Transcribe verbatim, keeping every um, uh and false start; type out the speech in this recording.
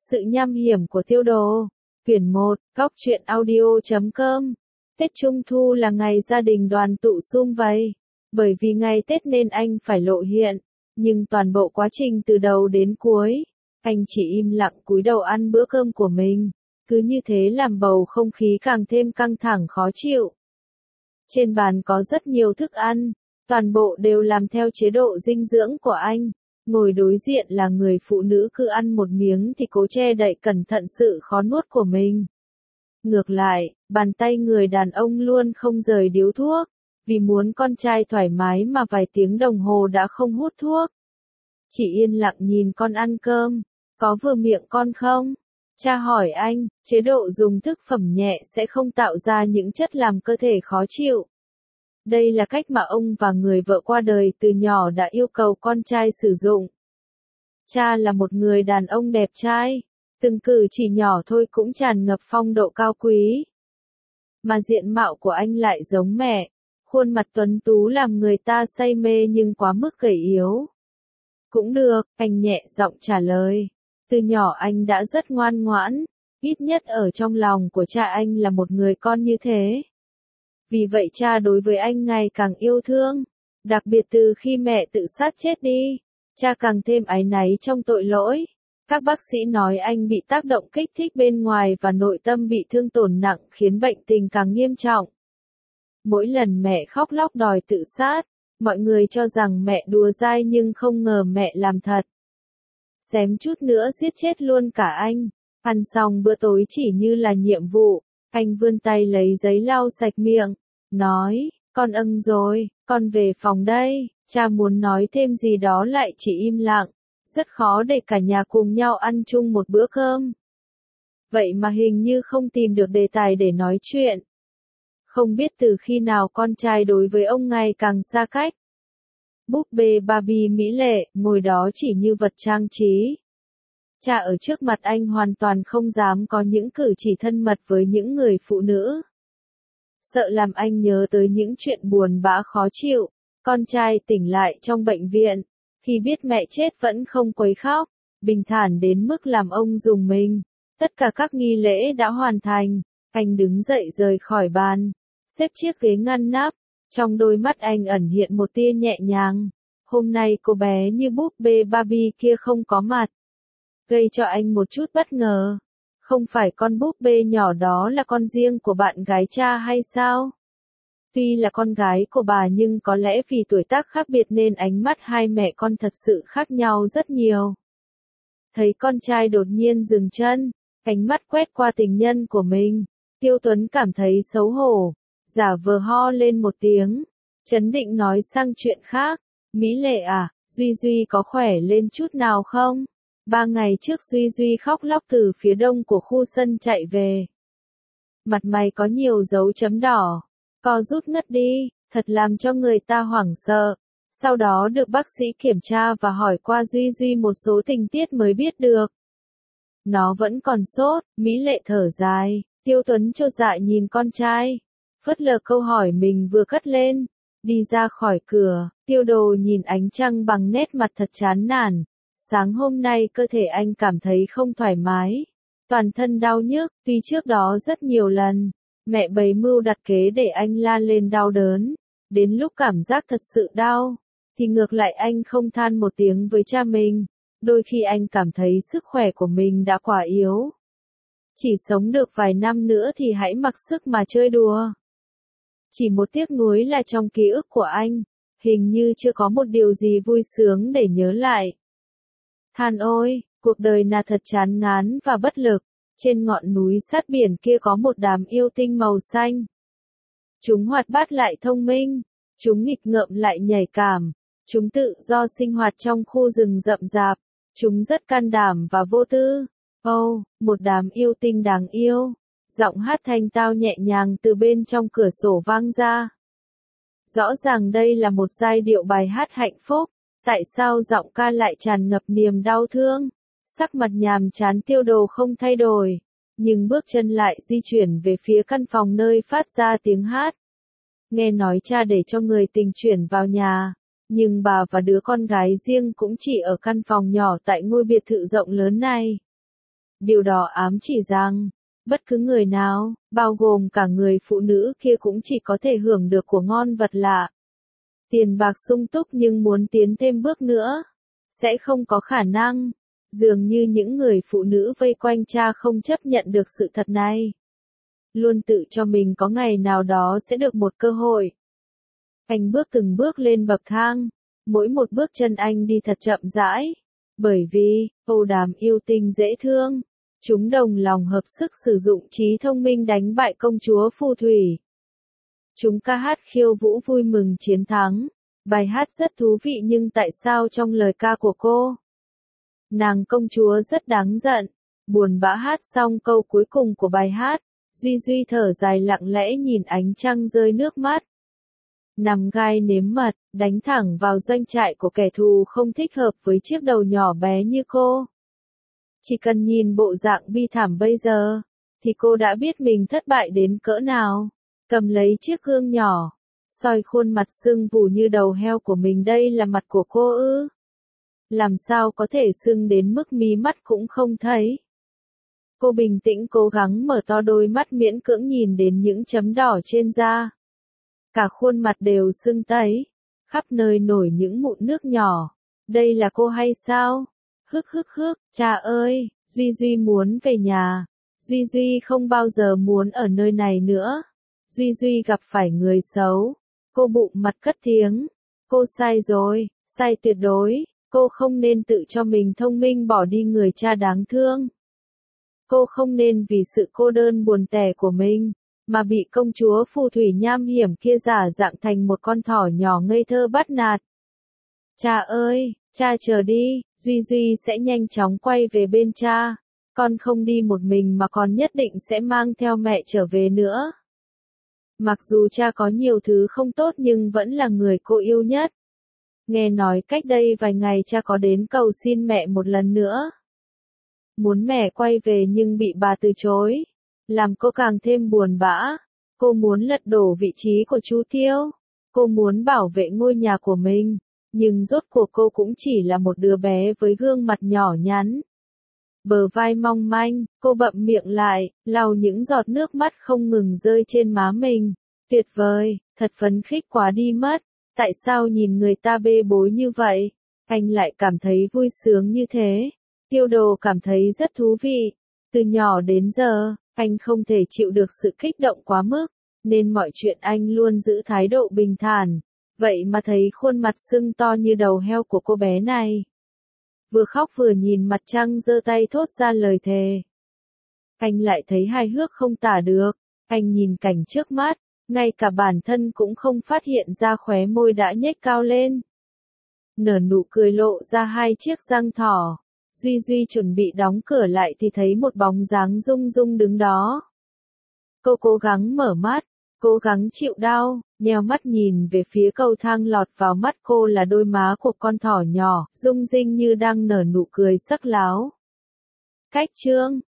Sự nham hiểm của Tiêu Đồ. Quyển một, góc truyện audio chấm com. Tết Trung Thu là ngày gia đình đoàn tụ sum vầy. Bởi vì ngày Tết nên anh phải lộ hiện. Nhưng toàn bộ quá trình từ đầu đến cuối, anh chỉ im lặng cúi đầu ăn bữa cơm của mình. Cứ như thế làm bầu không khí càng thêm căng thẳng khó chịu. Trên bàn có rất nhiều thức ăn, toàn bộ đều làm theo chế độ dinh dưỡng của anh. Ngồi đối diện là người phụ nữ cứ ăn một miếng thì cố che đậy cẩn thận sự khó nuốt của mình. Ngược lại, bàn tay người đàn ông luôn không rời điếu thuốc, vì muốn con trai thoải mái mà vài tiếng đồng hồ đã không hút thuốc. Chỉ yên lặng nhìn con ăn cơm, có vừa miệng con không? Cha hỏi anh, chế độ dùng thức phẩm nhẹ sẽ không tạo ra những chất làm cơ thể khó chịu. Đây là cách mà ông và người vợ qua đời từ nhỏ đã yêu cầu con trai sử dụng. Cha là một người đàn ông đẹp trai, từng cử chỉ nhỏ thôi cũng tràn ngập phong độ cao quý. Mà diện mạo của anh lại giống mẹ, khuôn mặt tuấn tú làm người ta say mê nhưng quá mức gầy yếu. Cũng được, anh nhẹ giọng trả lời. Từ nhỏ anh đã rất ngoan ngoãn, ít nhất ở trong lòng của cha anh là một người con như thế. Vì vậy cha đối với anh ngày càng yêu thương, đặc biệt từ khi mẹ tự sát chết đi, cha càng thêm áy náy trong tội lỗi. Các bác sĩ nói anh bị tác động kích thích bên ngoài và nội tâm bị thương tổn nặng khiến bệnh tình càng nghiêm trọng. Mỗi lần mẹ khóc lóc đòi tự sát, mọi người cho rằng mẹ đùa dai nhưng không ngờ mẹ làm thật. Xém chút nữa giết chết luôn cả anh. Ăn xong bữa tối chỉ như là nhiệm vụ, anh vươn tay lấy giấy lau sạch miệng, nói, con ưng rồi, con về phòng đây. Cha muốn nói thêm gì đó lại chỉ im lặng, rất khó để cả nhà cùng nhau ăn chung một bữa cơm. Vậy mà hình như không tìm được đề tài để nói chuyện. Không biết từ khi nào con trai đối với ông ngày càng xa cách. Búp bê Barbie mỹ lệ, ngồi đó chỉ như vật trang trí. Cha ở trước mặt anh hoàn toàn không dám có những cử chỉ thân mật với những người phụ nữ. Sợ làm anh nhớ tới những chuyện buồn bã khó chịu. Con trai tỉnh lại trong bệnh viện, khi biết mẹ chết vẫn không quấy khóc, bình thản đến mức làm ông rùng mình. Tất cả các nghi lễ đã hoàn thành, anh đứng dậy rời khỏi bàn, xếp chiếc ghế ngăn nắp, trong đôi mắt anh ẩn hiện một tia nhẹ nhàng. Hôm nay cô bé như búp bê Barbie kia không có mặt, gây cho anh một chút bất ngờ. Không phải con búp bê nhỏ đó là con riêng của bạn gái cha hay sao? Tuy là con gái của bà nhưng có lẽ vì tuổi tác khác biệt nên ánh mắt hai mẹ con thật sự khác nhau rất nhiều. Thấy con trai đột nhiên dừng chân, ánh mắt quét qua tình nhân của mình, Tiêu Tuấn cảm thấy xấu hổ, giả vờ ho lên một tiếng, trấn định nói sang chuyện khác. Mỹ Lệ à, Duy Duy có khỏe lên chút nào không? Ba ngày trước Duy Duy khóc lóc từ phía đông của khu sân chạy về. Mặt mày có nhiều dấu chấm đỏ, co rút ngất đi, thật làm cho người ta hoảng sợ. Sau đó được bác sĩ kiểm tra và hỏi qua Duy Duy một số tình tiết mới biết được. Nó vẫn còn sốt. Mỹ Lệ thở dài. Tiêu Tuấn chột dạ nhìn con trai, phớt lờ câu hỏi mình vừa cất lên, đi ra khỏi cửa. Tiêu Đồ nhìn ánh trăng bằng nét mặt thật chán nản. Sáng hôm nay cơ thể anh cảm thấy không thoải mái, toàn thân đau nhức, tuy trước đó rất nhiều lần mẹ bày mưu đặt kế để anh la lên đau đớn, đến lúc cảm giác thật sự đau, thì ngược lại anh không than một tiếng với cha mình. Đôi khi anh cảm thấy sức khỏe của mình đã quá yếu. Chỉ sống được vài năm nữa thì hãy mặc sức mà chơi đùa. Chỉ một tiếc nuối là trong ký ức của anh, hình như chưa có một điều gì vui sướng để nhớ lại. Than ôi, cuộc đời là thật chán ngán và bất lực. Trên ngọn núi sát biển kia có một đám yêu tinh màu xanh. Chúng hoạt bát lại thông minh, chúng nghịch ngợm lại nhảy cảm, chúng tự do sinh hoạt trong khu rừng rậm rạp, chúng rất can đảm và vô tư. Ồ, oh, một đám yêu tinh đáng yêu. Giọng hát thanh tao nhẹ nhàng từ bên trong cửa sổ vang ra. Rõ ràng đây là một giai điệu bài hát hạnh phúc, tại sao giọng ca lại tràn ngập niềm đau thương? Sắc mặt nhàm chán Tiêu Đồ không thay đổi, nhưng bước chân lại di chuyển về phía căn phòng nơi phát ra tiếng hát. Nghe nói cha để cho người tình chuyển vào nhà, nhưng bà và đứa con gái riêng cũng chỉ ở căn phòng nhỏ tại ngôi biệt thự rộng lớn này. Điều đó ám chỉ rằng, bất cứ người nào, bao gồm cả người phụ nữ kia cũng chỉ có thể hưởng được của ngon vật lạ. Tiền bạc sung túc nhưng muốn tiến thêm bước nữa, sẽ không có khả năng. Dường như những người phụ nữ vây quanh cha không chấp nhận được sự thật này. Luôn tự cho mình có ngày nào đó sẽ được một cơ hội. Anh bước từng bước lên bậc thang, mỗi một bước chân anh đi thật chậm rãi, bởi vì, âu đàm yêu tinh dễ thương, chúng đồng lòng hợp sức sử dụng trí thông minh đánh bại công chúa phù thủy. Chúng ca hát khiêu vũ vui mừng chiến thắng, bài hát rất thú vị nhưng tại sao trong lời ca của cô, nàng công chúa rất đáng giận, buồn bã hát xong câu cuối cùng của bài hát, Duy Duy thở dài lặng lẽ nhìn ánh trăng rơi nước mắt. Nằm gai nếm mật, đánh thẳng vào doanh trại của kẻ thù không thích hợp với chiếc đầu nhỏ bé như cô. Chỉ cần nhìn bộ dạng bi thảm bây giờ, thì cô đã biết mình thất bại đến cỡ nào. Cầm lấy chiếc gương nhỏ, soi khuôn mặt sưng vù như đầu heo của mình, đây là mặt của cô ư? Làm sao có thể sưng đến mức mí mắt cũng không thấy? Cô bình tĩnh cố gắng mở to đôi mắt miễn cưỡng nhìn đến những chấm đỏ trên da. Cả khuôn mặt đều sưng tấy, khắp nơi nổi những mụn nước nhỏ. Đây là cô hay sao? Hức hức hức, cha ơi, Duy Duy muốn về nhà. Duy Duy không bao giờ muốn ở nơi này nữa. Duy Duy gặp phải người xấu. Cô bụng mặt cất tiếng. Cô sai rồi, sai tuyệt đối. Cô không nên tự cho mình thông minh bỏ đi người cha đáng thương. Cô không nên vì sự cô đơn buồn tẻ của mình, mà bị công chúa phù thủy nham hiểm kia giả dạng thành một con thỏ nhỏ ngây thơ bắt nạt. Cha ơi, cha chờ đi, Duy Duy sẽ nhanh chóng quay về bên cha. Con không đi một mình mà con nhất định sẽ mang theo mẹ trở về nữa. Mặc dù cha có nhiều thứ không tốt nhưng vẫn là người cô yêu nhất. Nghe nói cách đây vài ngày cha có đến cầu xin mẹ một lần nữa. Muốn mẹ quay về nhưng bị bà từ chối. Làm cô càng thêm buồn bã. Cô muốn lật đổ vị trí của chú Tiêu. Cô muốn bảo vệ ngôi nhà của mình. Nhưng rốt cuộc cô cũng chỉ là một đứa bé với gương mặt nhỏ nhắn. Bờ vai mong manh, cô bậm miệng lại, lau những giọt nước mắt không ngừng rơi trên má mình. Tuyệt vời, thật phấn khích quá đi mất. Tại sao nhìn người ta bê bối như vậy? Anh lại cảm thấy vui sướng như thế. Tiêu Đồ cảm thấy rất thú vị. Từ nhỏ đến giờ, anh không thể chịu được sự kích động quá mức, nên mọi chuyện anh luôn giữ thái độ bình thản. Vậy mà thấy khuôn mặt sưng to như đầu heo của cô bé này. Vừa khóc vừa nhìn mặt trăng giơ tay thốt ra lời thề. Anh lại thấy hài hước không tả được. Anh nhìn cảnh trước mắt, ngay cả bản thân cũng không phát hiện ra khóe môi đã nhếch cao lên. Nở nụ cười lộ ra hai chiếc răng thỏ. Duy Duy chuẩn bị đóng cửa lại thì thấy một bóng dáng rung rung đứng đó. Cô cố gắng mở mắt, cố gắng chịu đau, nheo mắt nhìn về phía cầu thang, lọt vào mắt cô là đôi má của con thỏ nhỏ, rung rinh như đang nở nụ cười sắc láo. Cách chương